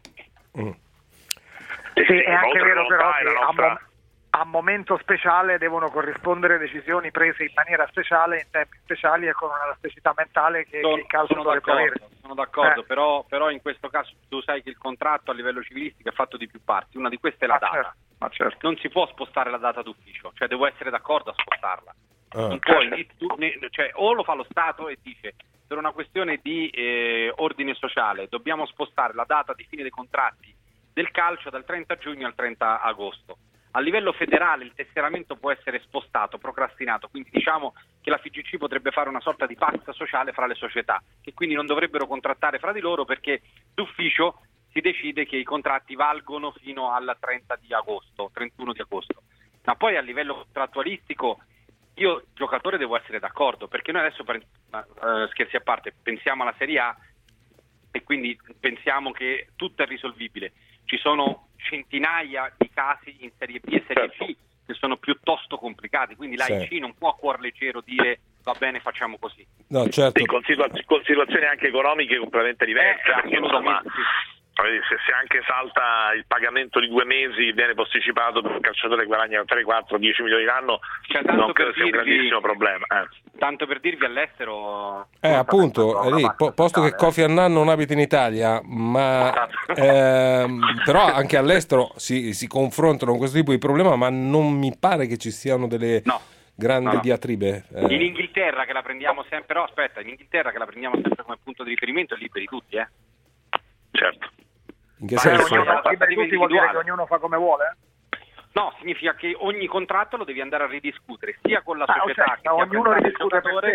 [SPEAKER 12] Sì, è anche vero però che a momento speciale devono corrispondere decisioni prese in maniera speciale, in tempi speciali e con una elasticità mentale che il calcio dovrebbe avere.
[SPEAKER 13] Sono d'accordo, però in questo caso tu sai che il contratto a livello civilistico è fatto di più parti, una di queste è la data.
[SPEAKER 12] Certo.
[SPEAKER 13] Non si può spostare la data d'ufficio, cioè devo essere d'accordo a spostarla. Non puoi, cioè, o lo fa lo Stato e dice per una questione di ordine sociale dobbiamo spostare la data di fine dei contratti del calcio dal 30 giugno al 30 agosto. A livello federale il tesseramento può essere spostato, procrastinato, quindi diciamo che la FIGC potrebbe fare una sorta di pax sociale fra le società, che quindi non dovrebbero contrattare fra di loro, perché d'ufficio si decide che i contratti valgono fino al 31 di agosto. Ma poi a livello contrattualistico io giocatore devo essere d'accordo, perché noi adesso, scherzi a parte, pensiamo alla Serie A e quindi pensiamo che tutto è risolvibile. Ci sono centinaia di casi in Serie B e Serie C che sono piuttosto complicati, quindi l'AIC non può a cuor leggero dire va bene, facciamo così.
[SPEAKER 8] No, certo.
[SPEAKER 9] Con situazioni anche economiche completamente diverse, perché insomma se anche salta il pagamento di 2 mesi, viene posticipato per un calciatore che guadagna 3, 4, 10 milioni l'anno, non credo sia un grandissimo problema.
[SPEAKER 13] Tanto per dirvi, all'estero
[SPEAKER 8] appunto, è lì, posto che Kofi Annan non abita in Italia, ma però anche all'estero si confrontano con questo tipo di problema, ma non mi pare che ci siano delle grandi diatribe.
[SPEAKER 13] In Inghilterra, che la prendiamo sempre, in Inghilterra che la prendiamo sempre come punto di riferimento, è liberi tutti,
[SPEAKER 9] certo.
[SPEAKER 8] In che senso?
[SPEAKER 12] Liberi tutti vuol dire che ognuno fa come vuole?
[SPEAKER 13] No, significa che ogni contratto lo devi andare a ridiscutere sia con la società che
[SPEAKER 12] ognuno ridiscute per sé.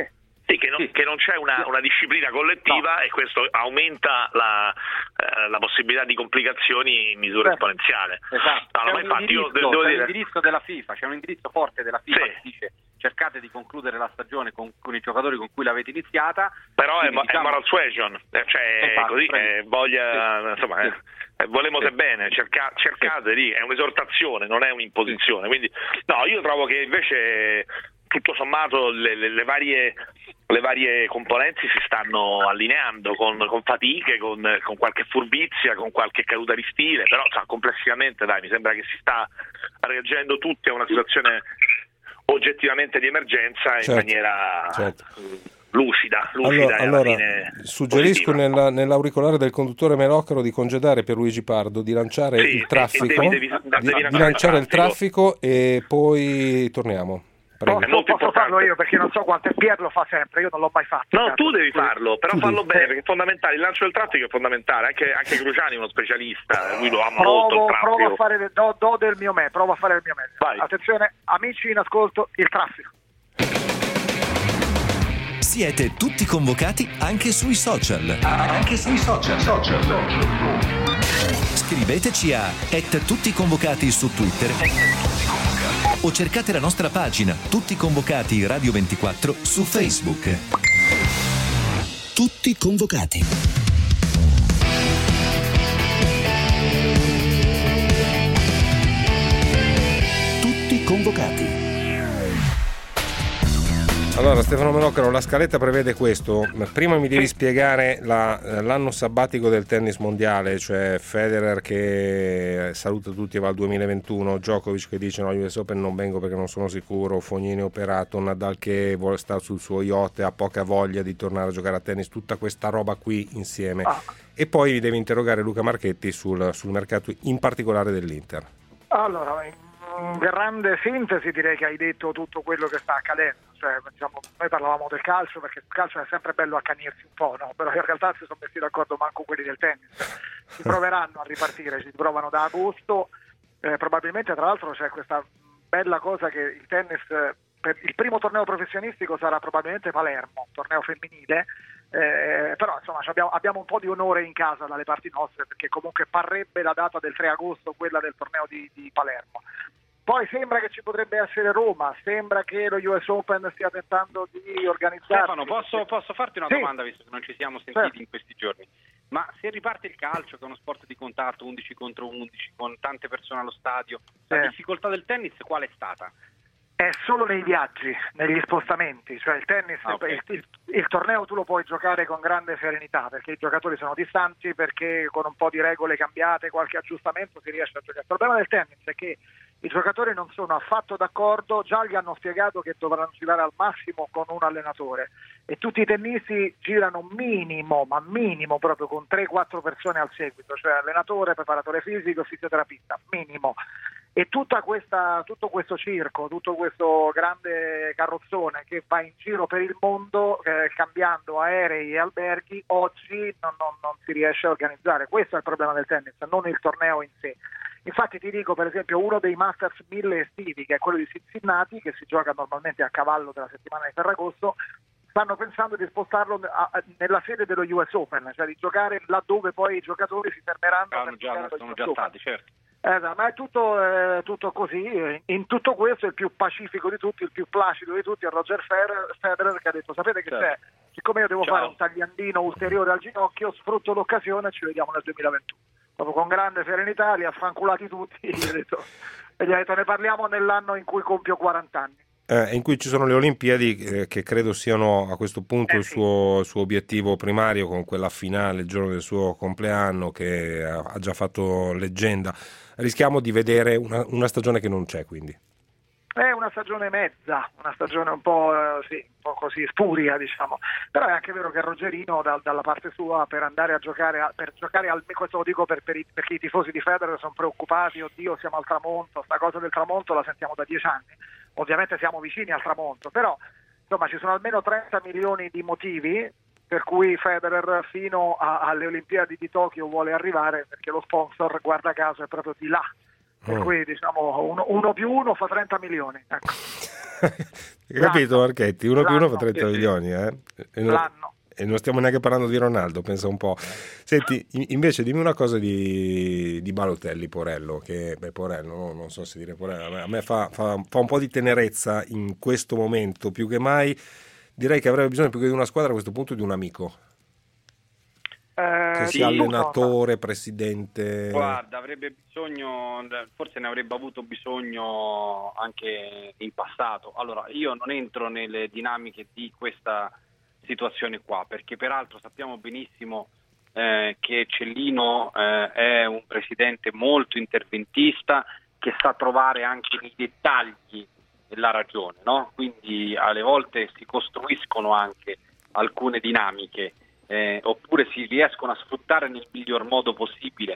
[SPEAKER 9] Sì, che non c'è una disciplina collettiva, e questo aumenta la possibilità di complicazioni in misura esponenziale.
[SPEAKER 13] Esatto.
[SPEAKER 9] No,
[SPEAKER 13] c'è un indirizzo della FIFA, c'è un indirizzo forte della FIFA che dice: cercate di concludere la stagione con i giocatori con cui l'avete iniziata.
[SPEAKER 9] Però è moral suasion, così voglia, insomma, volemo se bene, cercate lì, è un'esortazione, non è un'imposizione. Quindi no, io trovo che invece tutto sommato le varie componenti si stanno allineando con fatiche, con qualche furbizia, con qualche caduta di stile, però complessivamente mi sembra che si sta reagendo tutti a una situazione oggettivamente di emergenza in maniera lucida
[SPEAKER 8] allora suggerisco nell'auricolare del conduttore Melocaro di congedare Pierluigi Pardo, di lanciare il traffico, di lanciare il traffico e poi torniamo.
[SPEAKER 12] Posso farlo io, perché non so quanto Pier lo fa sempre, io non l'ho mai fatto.
[SPEAKER 9] No, tu devi farlo, però fallo bene, perché è fondamentale, il lancio del traffico è fondamentale, anche Cruciani è uno specialista, lui lo ama molto il traffico.
[SPEAKER 12] Provo a fare del mio meglio. Vai. Attenzione, amici in ascolto, il traffico.
[SPEAKER 5] Siete tutti convocati anche sui social. Scriveteci a @tutticonvocati su Twitter. O cercate la nostra pagina Tutti Convocati Radio 24 su Facebook. Tutti Convocati. Tutti Convocati.
[SPEAKER 8] Allora, Stefano Melocaro, la scaletta prevede questo. Prima mi devi spiegare l'anno sabbatico del tennis mondiale, cioè Federer che saluta tutti e va al 2021, Djokovic che dice no, US Open non vengo perché non sono sicuro, Fognini operato, Nadal che vuole stare sul suo yacht e ha poca voglia di tornare a giocare a tennis, tutta questa roba qui insieme. E poi devi interrogare Luca Marchetti sul mercato in particolare dell'Inter.
[SPEAKER 12] Allora, in grande sintesi direi che hai detto tutto quello che sta accadendo. Cioè, noi parlavamo del calcio perché il calcio è sempre bello accanirsi un po', no? Però in realtà si sono messi d'accordo manco quelli del tennis. Si proveranno a ripartire, si provano da agosto, probabilmente tra l'altro c'è questa bella cosa che il tennis, per il primo torneo professionistico sarà probabilmente Palermo, torneo femminile, però insomma abbiamo un po' di onore in casa dalle parti nostre, perché comunque parrebbe la data del 3 agosto quella del torneo di Palermo. Poi sembra che ci potrebbe essere Roma, sembra che lo US Open stia tentando di organizzare.
[SPEAKER 13] Stefano, posso farti una domanda, visto che non ci siamo sentiti in questi giorni? Ma se riparte il calcio, che è uno sport di contatto 11 contro 11, con tante persone allo stadio, la difficoltà del tennis qual è stata?
[SPEAKER 12] È solo nei viaggi, negli spostamenti, cioè il tennis, il torneo tu lo puoi giocare con grande serenità, perché i giocatori sono distanti, perché con un po' di regole cambiate, qualche aggiustamento si riesce a giocare. Il problema del tennis è che i giocatori non sono affatto d'accordo, già gli hanno spiegato che dovranno girare al massimo con un allenatore e tutti i tennisti girano minimo proprio con 3-4 persone al seguito, cioè allenatore, preparatore fisico, fisioterapista, minimo. E tutto questo circo, tutto questo grande carrozzone che va in giro per il mondo cambiando aerei e alberghi, oggi non si riesce a organizzare. Questo è il problema del tennis, non il torneo in sé. Infatti ti dico, per esempio, uno dei Masters 1000 estivi, che è quello di Cincinnati, che si gioca normalmente a cavallo della settimana di Ferragosto, stanno pensando di spostarlo nella sede dello US Open, cioè di giocare laddove poi i giocatori si fermeranno.
[SPEAKER 13] Sono già stati, certo.
[SPEAKER 12] Ma è tutto così. In tutto questo il più pacifico di tutti, il più placido di tutti è Roger Federer, che ha detto sapete che c'è, siccome io devo fare un tagliandino ulteriore al ginocchio, sfrutto l'occasione e ci vediamo nel 2021. Proprio con grande serenità li ha sfanculati tutti e gli ha detto ne parliamo nell'anno in cui compio 40 anni.
[SPEAKER 8] In cui ci sono le Olimpiadi, che credo siano a questo punto il suo obiettivo primario, con quella finale il giorno del suo compleanno che ha già fatto leggenda. Rischiamo di vedere una stagione che non c'è, quindi.
[SPEAKER 12] È una stagione mezza, una stagione un po' così spuria, diciamo. Però è anche vero che Rogerino dalla parte sua per andare a giocare questo lo dico perché i tifosi di Federer sono preoccupati, oddio siamo al tramonto, sta cosa del tramonto la sentiamo da 10 anni. Ovviamente siamo vicini al tramonto, però insomma ci sono almeno 30 milioni di motivi per cui Federer fino alle Olimpiadi di Tokyo vuole arrivare, perché lo sponsor, guarda caso, è proprio di là. Per cui diciamo 1 più 1 fa 30 milioni. Ecco.
[SPEAKER 8] Hai capito Marchetti? 1 più 1 fa 30
[SPEAKER 12] sì.
[SPEAKER 8] milioni,
[SPEAKER 12] L'anno.
[SPEAKER 8] E non stiamo neanche parlando di Ronaldo, pensa un po'. Senti, invece dimmi una cosa di Balotelli, Porello, che Porello, non so se dire Porello, a me fa un po' di tenerezza in questo momento, più che mai direi che avrebbe bisogno più che di una squadra a questo punto di un amico. Che sia allenatore, presidente.
[SPEAKER 13] Guarda, avrebbe bisogno, forse ne avrebbe avuto bisogno anche in passato. Allora, io non entro nelle dinamiche di questa situazione qua, perché peraltro sappiamo benissimo che Cellino è un presidente molto interventista, che sa trovare anche nei dettagli la ragione, no? Quindi alle volte si costruiscono anche alcune dinamiche, oppure si riescono a sfruttare nel miglior modo possibile.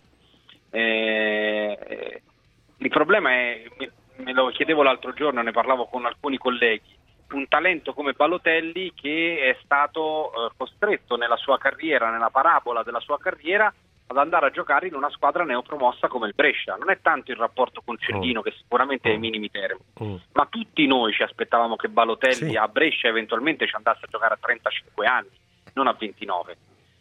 [SPEAKER 13] Il problema è, me lo chiedevo l'altro giorno, ne parlavo con alcuni colleghi, un talento come Balotelli che è stato costretto nella sua carriera, nella parabola della sua carriera, ad andare a giocare in una squadra neopromossa come il Brescia. Non è tanto il rapporto con Cellino, che sicuramente è ai minimi termini, ma tutti noi ci aspettavamo che Balotelli a Brescia eventualmente ci andasse a giocare a 35 anni, non a 29.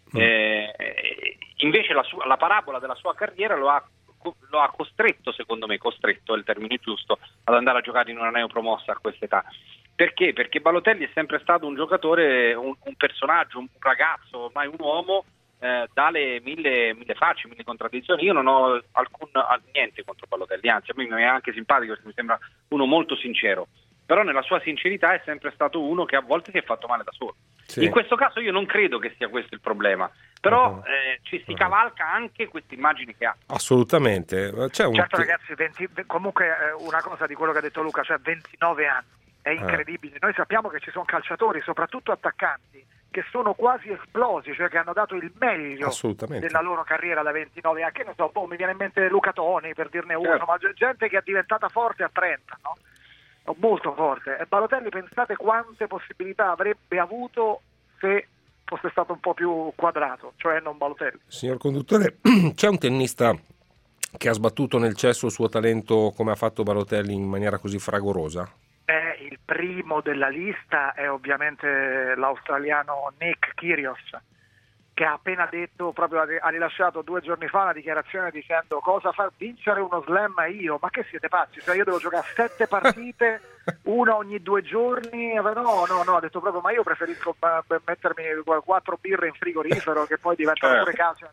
[SPEAKER 13] Invece la parabola della sua carriera lo ha costretto, secondo me, costretto è il termine giusto, ad andare a giocare in una neopromossa a quest'età. Perché? Perché Balotelli è sempre stato un giocatore, un personaggio, un ragazzo, ormai un uomo dalle mille facce, mille contraddizioni. Io non ho niente contro Balotelli, anzi a me mi è anche simpatico perché mi sembra uno molto sincero, però nella sua sincerità è sempre stato uno che a volte si è fatto male da solo. Sì. In questo caso io non credo che sia questo il problema, però ci si cavalca anche questa immagine che ha.
[SPEAKER 8] Assolutamente.
[SPEAKER 12] Certo ragazzi, comunque una cosa di quello che ha detto Luca, cioè 29 anni, è incredibile. Noi sappiamo che ci sono calciatori, soprattutto attaccanti, che sono quasi esplosi, cioè che hanno dato il meglio della loro carriera da 29 anni. Che ne so, mi viene in mente Luca Toni, per dirne uno, ma gente che è diventata forte a 30, no? Molto forte. E Balotelli, pensate quante possibilità avrebbe avuto se fosse stato un po' più quadrato, cioè non Balotelli.
[SPEAKER 8] Signor conduttore, c'è un tennista che ha sbattuto nel cesso il suo talento come ha fatto Balotelli in maniera così fragorosa?
[SPEAKER 12] Il primo della lista è ovviamente l'australiano Nick Kyrgios, che ha appena detto, proprio ha rilasciato 2 giorni fa una dichiarazione dicendo: cosa far vincere uno slam io? Ma che siete pazzi? Cioè io devo giocare 7 partite, una ogni 2 giorni? No, ha detto proprio, ma io preferisco mettermi 4 birre in frigorifero che poi diventano pure calcio.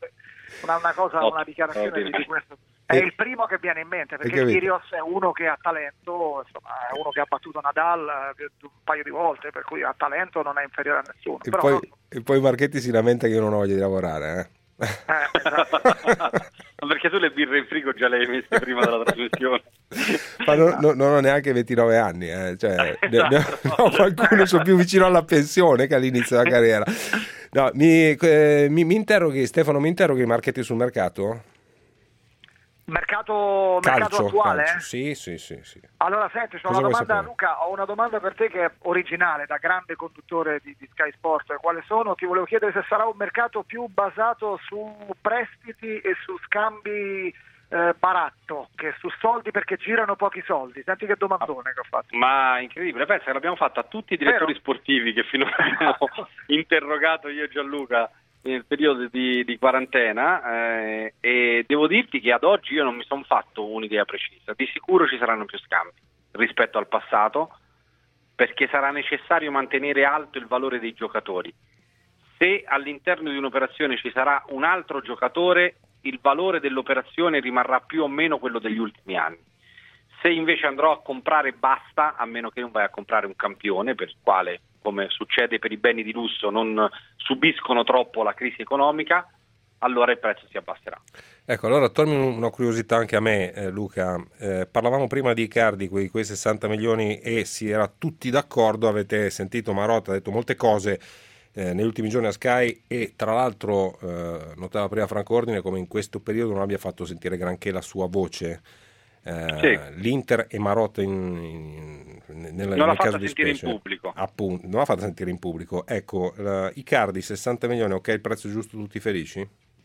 [SPEAKER 12] Una dichiarazione di questo. È il primo che viene in mente, perché Kyrgios è uno che ha talento, insomma, è uno che ha battuto Nadal un paio di volte, per cui ha talento, non è inferiore a nessuno.
[SPEAKER 8] E poi Marchetti si lamenta che io non ho voglia di lavorare.
[SPEAKER 13] Esatto. Perché tu le birre in frigo già le hai messe prima della trasmissione.
[SPEAKER 8] Ma non ho neanche 29 anni, cioè, esatto. Qualcuno sono più vicino alla pensione che all'inizio della carriera. No, mi interroghi, Stefano, mi Marchetti sul mercato?
[SPEAKER 12] Mercato attuale?
[SPEAKER 8] Calcio. Sì.
[SPEAKER 12] Allora senti, c'ho una domanda, Luca, ho una domanda per te che è originale, da grande conduttore di Sky Sport. Quale sono? Ti volevo chiedere se sarà un mercato più basato su prestiti e su scambi baratto che su soldi, perché girano pochi soldi. Senti che domandone che ho fatto.
[SPEAKER 13] Ma incredibile, pensa che l'abbiamo fatto a tutti i direttori sportivi che finora abbiamo interrogato io e Gianluca nel periodo di quarantena, e devo dirti che ad oggi io non mi sono fatto un'idea precisa. Di sicuro ci saranno più scambi rispetto al passato, perché sarà necessario mantenere alto il valore dei giocatori. Se all'interno di un'operazione ci sarà un altro giocatore, il valore dell'operazione rimarrà più o meno quello degli ultimi anni. Se invece andrò a comprare basta, a meno che non vai a comprare un campione, per il quale, come succede per i beni di lusso, non subiscono troppo la crisi economica, allora il prezzo si abbasserà.
[SPEAKER 8] Ecco, allora torni una curiosità anche a me, Luca. Parlavamo prima di Icardi, quei 60 milioni, e si era tutti d'accordo. Avete sentito Marotta ha detto molte cose negli ultimi giorni a Sky, e tra l'altro notava prima Franco Ordine come in questo periodo non abbia fatto sentire granché la sua voce. Sì. L'Inter e Marotta nel caso di specie,
[SPEAKER 13] in pubblico.
[SPEAKER 8] Appunto, non l'ha fatta sentire in pubblico. Ecco, Icardi 60 milioni, ok, il prezzo giusto, tutti felici?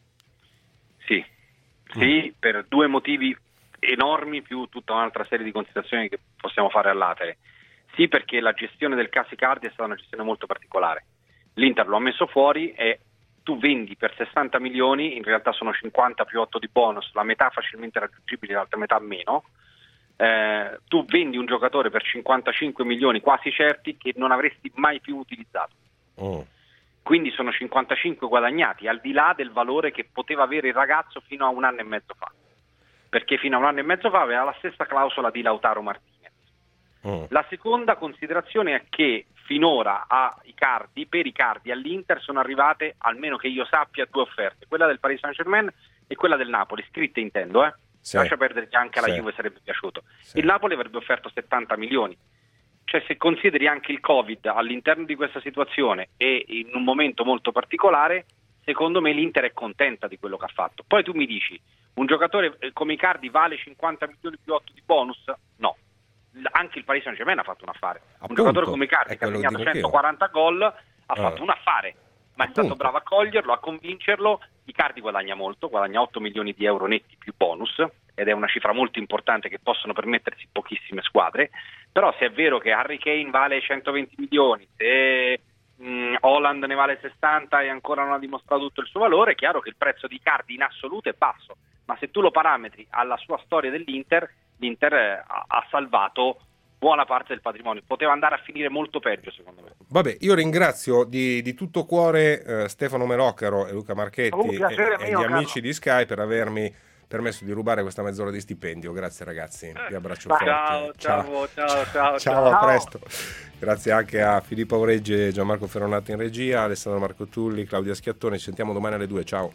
[SPEAKER 13] Sì, per 2 motivi enormi più tutta un'altra serie di considerazioni che possiamo fare all'atere. Sì, perché la gestione del caso Icardi è stata una gestione molto particolare. L'Inter lo ha messo fuori e tu vendi per 60 milioni, in realtà sono 50 più 8 di bonus, la metà facilmente raggiungibile, l'altra metà meno. Tu vendi un giocatore per 55 milioni quasi certi che non avresti mai più utilizzato. Quindi sono 55 guadagnati, al di là del valore che poteva avere il ragazzo fino a un anno e mezzo fa, perché fino a un anno e mezzo fa aveva la stessa clausola di Lautaro Martinez. La seconda considerazione è che finora per Icardi all'Inter sono arrivate, almeno che io sappia, 2 offerte, quella del Paris Saint-Germain e quella del Napoli, scritte intendo,
[SPEAKER 8] Sì.
[SPEAKER 13] Lascia perdere che anche alla Juve sarebbe piaciuto. Sì. Il Napoli avrebbe offerto 70 milioni. Cioè, se consideri anche il Covid all'interno di questa situazione e in un momento molto particolare, secondo me l'Inter è contenta di quello che ha fatto. Poi tu mi dici, un giocatore come Icardi vale 50 milioni più 8 di bonus? No. Anche il Paris Saint-Germain ha fatto un affare. Un giocatore come Icardi che ha segnato 140 gol ha fatto un affare, ma è stato bravo a coglierlo, a convincerlo. Icardi guadagna molto, guadagna 8 milioni di euro netti più bonus, ed è una cifra molto importante che possono permettersi pochissime squadre. Però se è vero che Harry Kane vale 120 milioni, se Haaland ne vale 60 e ancora non ha dimostrato tutto il suo valore, è chiaro che il prezzo di Icardi in assoluto è basso, ma se tu lo parametri alla sua storia dell'Inter, l'Inter ha salvato buona parte del patrimonio. Poteva andare a finire molto peggio, secondo me.
[SPEAKER 8] Vabbè, io ringrazio di tutto cuore Stefano Meloccaro e Luca Marchetti e gli amici di Sky per avermi permesso di rubare questa mezz'ora di stipendio. Grazie ragazzi, vi abbraccio forte. Ciao, a presto. Grazie anche a Filippo Aureggi e Gianmarco Ferronato in regia, Alessandro Marco Tulli, Claudia Schiattoni. Ci sentiamo domani alle 2. Ciao.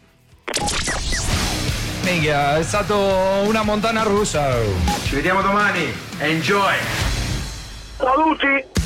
[SPEAKER 14] Minchia, è stato una montagna russa.
[SPEAKER 15] Ci vediamo domani. Enjoy.
[SPEAKER 10] Saluti.